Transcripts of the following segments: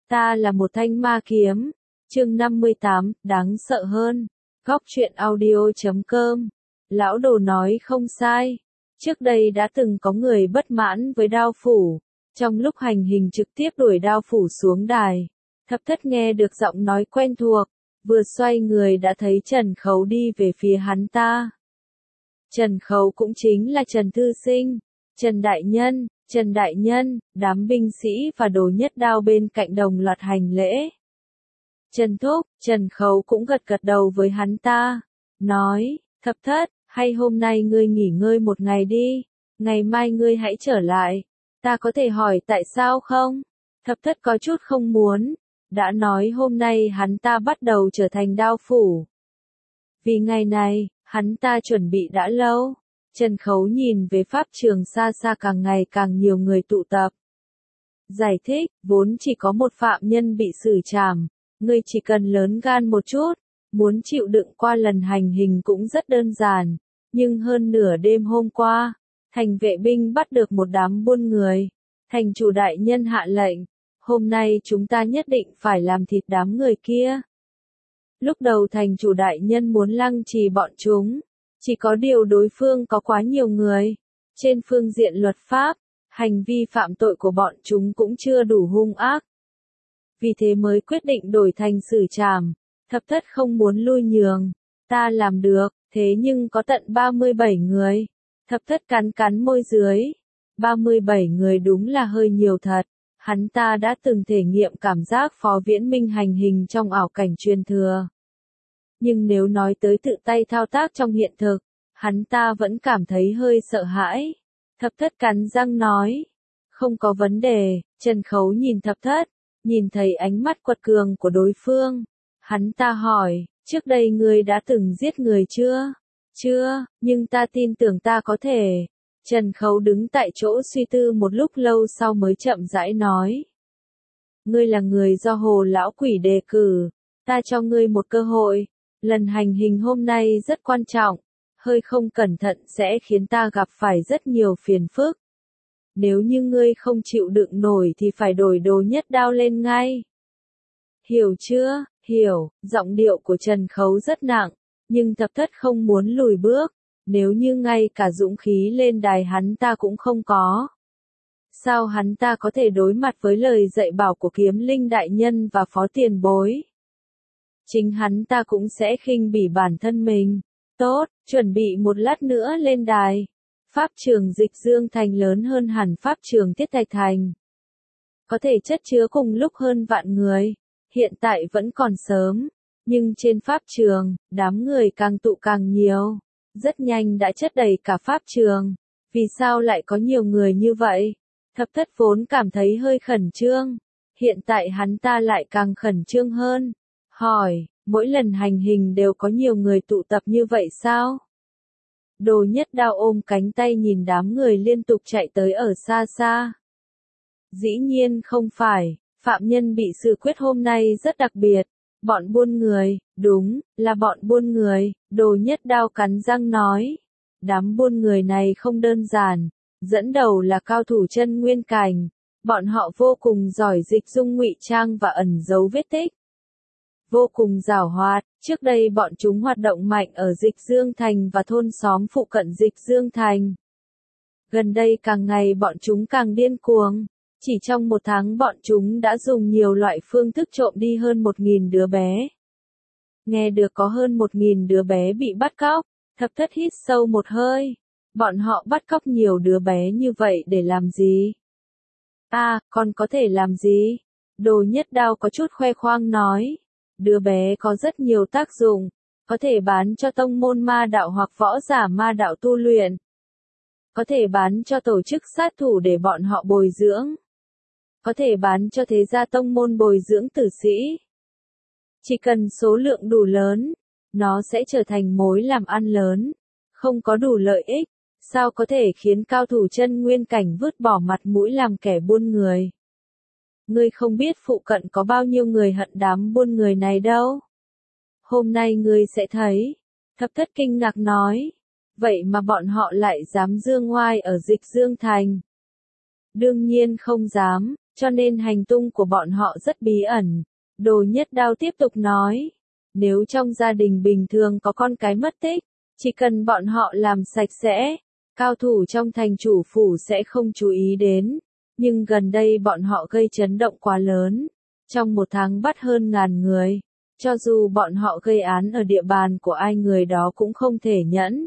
Ta là một thanh ma kiếm. Chương 58, đáng sợ hơn. Góc truyện audio.com. Lão Đồ nói không sai. Trước đây đã từng có người bất mãn với Đao Phủ. Trong lúc hành hình trực tiếp đuổi Đao Phủ xuống đài, Thập Thất nghe được giọng nói quen thuộc, vừa xoay người đã thấy Trần Khấu đi về phía hắn ta. Trần Khấu cũng chính là Trần Thư Sinh. Trần Đại Nhân, đám binh sĩ và Đồ Nhất Đao bên cạnh đồng loạt hành lễ. Trần Thúc, Trần Khấu cũng gật gật đầu với hắn ta, nói, Thập Thất, hay hôm nay ngươi nghỉ ngơi một ngày đi, ngày mai ngươi hãy trở lại, ta có thể hỏi tại sao không? Thập Thất có chút không muốn, đã nói hôm nay hắn ta bắt đầu trở thành Đao Phủ. Vì ngày này, hắn ta chuẩn bị đã lâu. Trần Khấu nhìn về pháp trường xa xa càng ngày càng nhiều người tụ tập. Giải thích, vốn chỉ có một phạm nhân bị xử trảm, ngươi chỉ cần lớn gan một chút, muốn chịu đựng qua lần hành hình cũng rất đơn giản, nhưng hơn nửa đêm hôm qua, thành vệ binh bắt được một đám buôn người, thành chủ đại nhân hạ lệnh, hôm nay chúng ta nhất định phải làm thịt đám người kia. Lúc đầu thành chủ đại nhân muốn lăng trì bọn chúng, chỉ có điều đối phương có quá nhiều người, trên phương diện luật pháp, hành vi phạm tội của bọn chúng cũng chưa đủ hung ác. Vì thế mới quyết định đổi thành xử trảm. Thập Thất không muốn lui nhường, ta làm được, thế nhưng có tận 37 người. Thập Thất cắn môi dưới, 37 người đúng là hơi nhiều thật, hắn ta đã từng thể nghiệm cảm giác Phó Viễn Minh hành hình trong ảo cảnh truyền thừa. Nhưng nếu nói tới tự tay thao tác trong hiện thực, hắn ta vẫn cảm thấy hơi sợ hãi. Thập Thất cắn răng nói, không có vấn đề. Trần Khấu nhìn Thập Thất, nhìn thấy ánh mắt quật cường của đối phương. Hắn ta hỏi, trước đây ngươi đã từng giết người chưa? Chưa, nhưng ta tin tưởng ta có thể. Trần Khấu đứng tại chỗ suy tư một lúc lâu sau mới chậm rãi nói. Ngươi là người do Hồ Lão Quỷ đề cử, ta cho ngươi một cơ hội. Lần hành hình hôm nay rất quan trọng, hơi không cẩn thận sẽ khiến ta gặp phải rất nhiều phiền phức. Nếu như ngươi không chịu đựng nổi thì phải đổi Đồ Nhất Đao lên ngay. Hiểu chưa? Hiểu. Giọng điệu của Trần Khấu rất nặng, nhưng Thập Thất không muốn lùi bước, nếu như ngay cả dũng khí lên đài hắn ta cũng không có. Sao hắn ta có thể đối mặt với lời dạy bảo của Kiếm Linh đại nhân và Phó tiền bối? Chính hắn ta cũng sẽ khinh bỉ bản thân mình. Tốt, chuẩn bị một lát nữa lên đài. Pháp trường Dịch Dương Thành lớn hơn hẳn pháp trường Tiết Thạch Thành. Có thể chất chứa cùng lúc hơn vạn người. Hiện tại vẫn còn sớm, nhưng trên pháp trường, đám người càng tụ càng nhiều. Rất nhanh đã chất đầy cả pháp trường. Vì sao lại có nhiều người như vậy? Thập Thất vốn cảm thấy hơi khẩn trương. Hiện tại hắn ta lại càng khẩn trương hơn. Hỏi, mỗi lần hành hình đều có nhiều người tụ tập như vậy sao? Đồ Nhất Đao ôm cánh tay nhìn đám người liên tục chạy tới ở xa xa. Dĩ nhiên không phải, phạm nhân bị xử quyết hôm nay rất đặc biệt. Bọn buôn người, đúng, là bọn buôn người, Đồ Nhất Đao cắn răng nói. Đám buôn người này không đơn giản, dẫn đầu là cao thủ chân nguyên cảnh. Bọn họ vô cùng giỏi dịch dung ngụy trang và ẩn giấu vết tích. Vô cùng giàu hoạt, trước đây bọn chúng hoạt động mạnh ở Dịch Dương Thành và thôn xóm phụ cận Dịch Dương Thành. Gần đây càng ngày bọn chúng càng điên cuồng, chỉ trong một tháng bọn chúng đã dùng nhiều loại phương thức trộm đi hơn 1.000 đứa bé. Nghe được có hơn 1.000 đứa bé bị bắt cóc, Thập Thất hít sâu một hơi. Bọn họ bắt cóc nhiều đứa bé như vậy để làm gì? Còn có thể làm gì? Đồ Nhất Đao có chút khoe khoang nói. Đứa bé có rất nhiều tác dụng, có thể bán cho tông môn ma đạo hoặc võ giả ma đạo tu luyện. Có thể bán cho tổ chức sát thủ để bọn họ bồi dưỡng. Có thể bán cho thế gia tông môn bồi dưỡng tử sĩ. Chỉ cần số lượng đủ lớn, nó sẽ trở thành mối làm ăn lớn. Không có đủ lợi ích, sao có thể khiến cao thủ chân nguyên cảnh vứt bỏ mặt mũi làm kẻ buôn người? Ngươi không biết phụ cận có bao nhiêu người hận đám buôn người này đâu. Hôm nay ngươi sẽ thấy. Thập Thất kinh ngạc nói. Vậy mà bọn họ lại dám dương oai ở Dịch Dương Thành. Đương nhiên không dám, cho nên hành tung của bọn họ rất bí ẩn. Đồ Nhất Đao tiếp tục nói, nếu trong gia đình bình thường có con cái mất tích, chỉ cần bọn họ làm sạch sẽ, cao thủ trong thành chủ phủ sẽ không chú ý đến, nhưng gần đây bọn họ gây chấn động quá lớn, trong một tháng bắt hơn 1000 người, cho dù bọn họ gây án ở địa bàn của ai người đó cũng không thể nhẫn.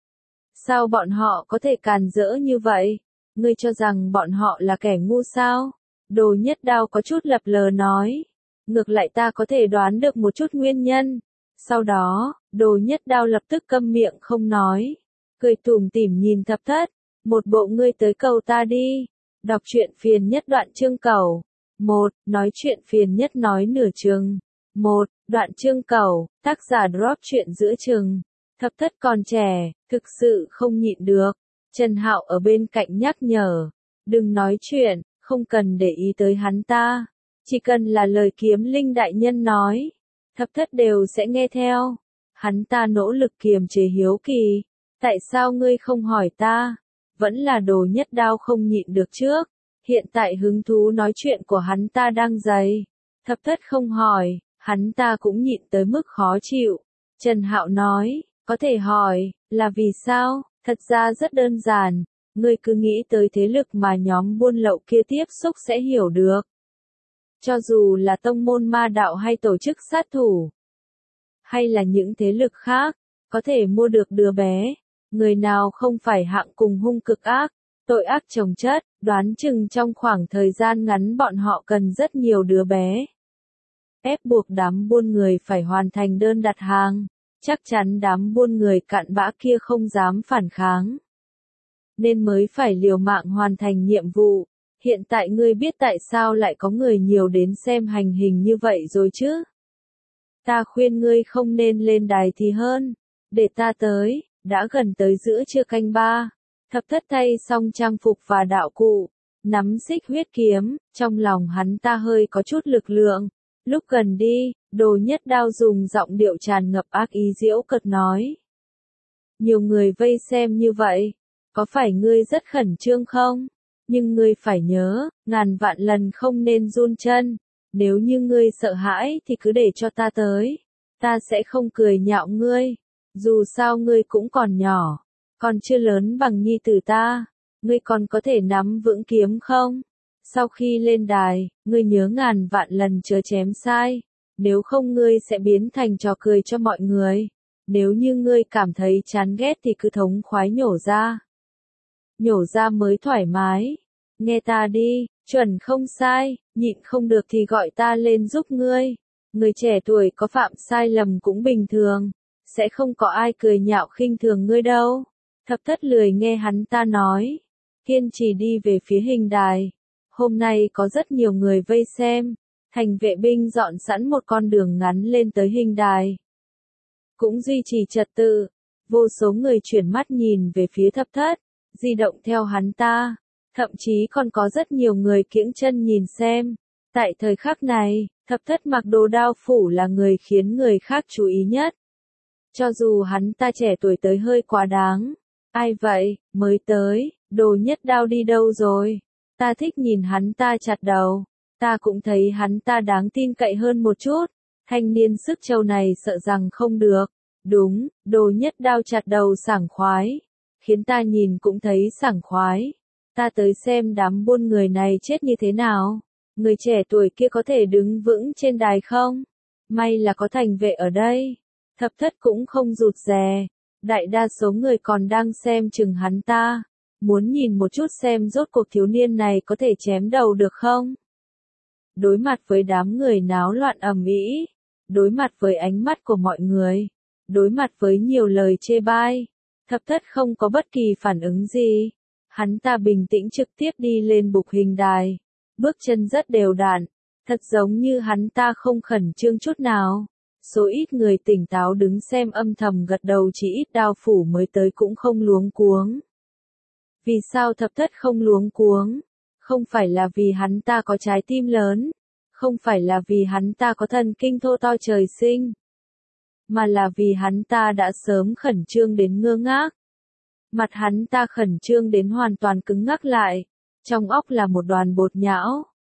Sao bọn họ có thể càn rỡ như vậy? Ngươi cho rằng bọn họ là kẻ ngu sao? Đồ Nhất Đao có chút lập lờ nói. Ngược lại ta có thể đoán được một chút nguyên nhân. Sau đó, Đồ Nhất Đao lập tức câm miệng không nói. Cười tủm tỉm nhìn Thập Thất. Một bộ ngươi tới cầu ta đi. Đọc truyện phiền nhất đoạn chương cầu. 1. Nói chuyện phiền nhất nói nửa chừng. 1. Đoạn chương cầu. Tác giả drop chuyện giữa chừng. Thập Thất còn trẻ, thực sự không nhịn được. Trần Hạo ở bên cạnh nhắc nhở. Đừng nói chuyện, không cần để ý tới hắn ta. Chỉ cần là lời Kiếm Linh đại nhân nói, Thập Thất đều sẽ nghe theo. Hắn ta nỗ lực kiềm chế hiếu kỳ. Tại sao ngươi không hỏi ta? Vẫn là Đồ Nhất Đao không nhịn được trước. Hiện tại hứng thú nói chuyện của hắn ta đang dày. Thập Thất không hỏi, hắn ta cũng nhịn tới mức khó chịu. Trần Hạo nói, có thể hỏi, là vì sao? Thật ra rất đơn giản, ngươi cứ nghĩ tới thế lực mà nhóm buôn lậu kia tiếp xúc sẽ hiểu được. Cho dù là tông môn ma đạo hay tổ chức sát thủ, hay là những thế lực khác, có thể mua được đứa bé, người nào không phải hạng cùng hung cực ác, tội ác chồng chất, đoán chừng trong khoảng thời gian ngắn bọn họ cần rất nhiều đứa bé. Ép buộc đám buôn người phải hoàn thành đơn đặt hàng, chắc chắn đám buôn người cặn bã kia không dám phản kháng. Nên mới phải liều mạng hoàn thành nhiệm vụ. Hiện tại ngươi biết tại sao lại có người nhiều đến xem hành hình như vậy rồi chứ? Ta khuyên ngươi không nên lên đài thì hơn. Để ta tới, đã gần tới giữa trưa canh 3. Thập Thất thay xong trang phục và đạo cụ, nắm xích huyết kiếm, trong lòng hắn ta hơi có chút lực lượng. Lúc gần đi, Đồ Nhất Đao dùng giọng điệu tràn ngập ác ý giễu cợt nói. Nhiều người vây xem như vậy, có phải ngươi rất khẩn trương không? Nhưng ngươi phải nhớ, ngàn vạn lần không nên run chân. Nếu như ngươi sợ hãi thì cứ để cho ta tới. Ta sẽ không cười nhạo ngươi. Dù sao ngươi cũng còn nhỏ, còn chưa lớn bằng nhi tử ta. Ngươi còn có thể nắm vững kiếm không? Sau khi lên đài, ngươi nhớ ngàn vạn lần chớ chém sai. Nếu không ngươi sẽ biến thành trò cười cho mọi người. Nếu như ngươi cảm thấy chán ghét thì cứ thống khoái nhổ ra. Nhổ ra mới thoải mái. Nghe ta đi, chuẩn không sai, nhịn không được thì gọi ta lên giúp ngươi. Người trẻ tuổi có phạm sai lầm cũng bình thường. Sẽ không có ai cười nhạo khinh thường ngươi đâu. Thập Thất lười nghe hắn ta nói. Kiên trì đi về phía hình đài. Hôm nay có rất nhiều người vây xem. Thành vệ binh dọn sẵn một con đường ngắn lên tới hình đài. Cũng duy trì trật tự. Vô số người chuyển mắt nhìn về phía Thập Thất, di động theo hắn ta. Thậm chí còn có rất nhiều người kiễng chân nhìn xem. Tại thời khắc này, Thập Thất mặc đồ đao phủ là người khiến người khác chú ý nhất. Cho dù hắn ta trẻ tuổi tới hơi quá đáng. Ai vậy, mới tới, Đồ Nhất Đao đi đâu rồi? Ta thích nhìn hắn ta chặt đầu. Ta cũng thấy hắn ta đáng tin cậy hơn một chút. Thanh niên sức trâu này sợ rằng không được. Đúng, Đồ Nhất Đao chặt đầu sảng khoái. Khiến ta nhìn cũng thấy sảng khoái. Ta tới xem đám buôn người này chết như thế nào. Người trẻ tuổi kia có thể đứng vững trên đài không? May là có thành vệ ở đây. Thập Thất cũng không rụt rè. Đại đa số người còn đang xem chừng hắn ta. Muốn nhìn một chút xem rốt cuộc thiếu niên này có thể chém đầu được không? Đối mặt với đám người náo loạn ầm ĩ, đối mặt với ánh mắt của mọi người, đối mặt với nhiều lời chê bai, Thập Thất không có bất kỳ phản ứng gì. Hắn ta bình tĩnh trực tiếp đi lên bục hình đài, bước chân rất đều đặn, thật giống như hắn ta không khẩn trương chút nào. Số ít người tỉnh táo đứng xem âm thầm gật đầu, chỉ ít đao phủ mới tới cũng không luống cuống. Vì sao Thập Thất không luống cuống? Không phải là vì hắn ta có trái tim lớn, không phải là vì hắn ta có thần kinh thô to trời sinh, mà là vì hắn ta đã sớm khẩn trương đến ngơ ngác. Mặt hắn ta khẩn trương đến hoàn toàn cứng ngắc lại, trong óc là một đoàn bột nhão.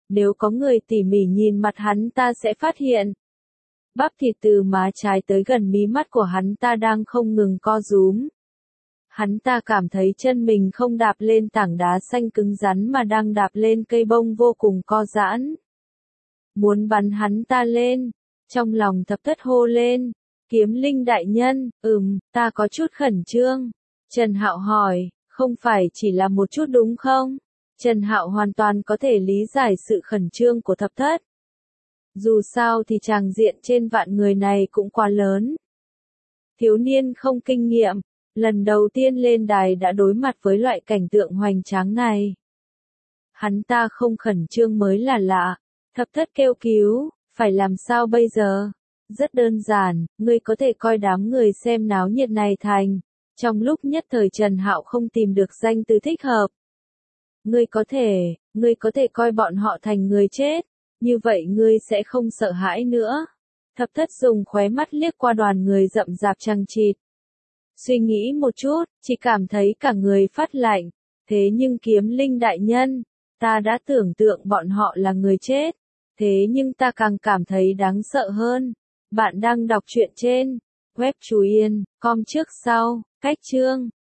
Nếu có người tỉ mỉ nhìn mặt hắn ta sẽ phát hiện. Bắp thịt từ má trái tới gần mí mắt của hắn ta đang không ngừng co rúm. Hắn ta cảm thấy chân mình không đạp lên tảng đá xanh cứng rắn mà đang đạp lên cây bông vô cùng co giãn. Muốn bắn hắn ta lên. Trong lòng Thập Thất hô lên. Kiếm linh đại nhân, ta có chút khẩn trương. Trần Hạo hỏi, không phải chỉ là một chút đúng không? Trần Hạo hoàn toàn có thể lý giải sự khẩn trương của Thập Thất. Dù sao thì tràng diện trên vạn người này cũng quá lớn. Thiếu niên không kinh nghiệm, lần đầu tiên lên đài đã đối mặt với loại cảnh tượng hoành tráng này. Hắn ta không khẩn trương mới là lạ. Thập Thất kêu cứu, phải làm sao bây giờ? Rất đơn giản, ngươi có thể coi đám người xem náo nhiệt này thành. Trong lúc nhất thời Trần Hạo không tìm được danh từ thích hợp. Ngươi có thể coi bọn họ thành người chết. Như vậy ngươi sẽ không sợ hãi nữa. Thập Thất dùng khóe mắt liếc qua đoàn người rậm rạp chằng chịt. Suy nghĩ một chút, chỉ cảm thấy cả người phát lạnh. Thế nhưng kiếm linh đại nhân, ta đã tưởng tượng bọn họ là người chết. Thế nhưng ta càng cảm thấy đáng sợ hơn. Bạn đang đọc truyện trên web Chú Yên, com trước sau, cách chương.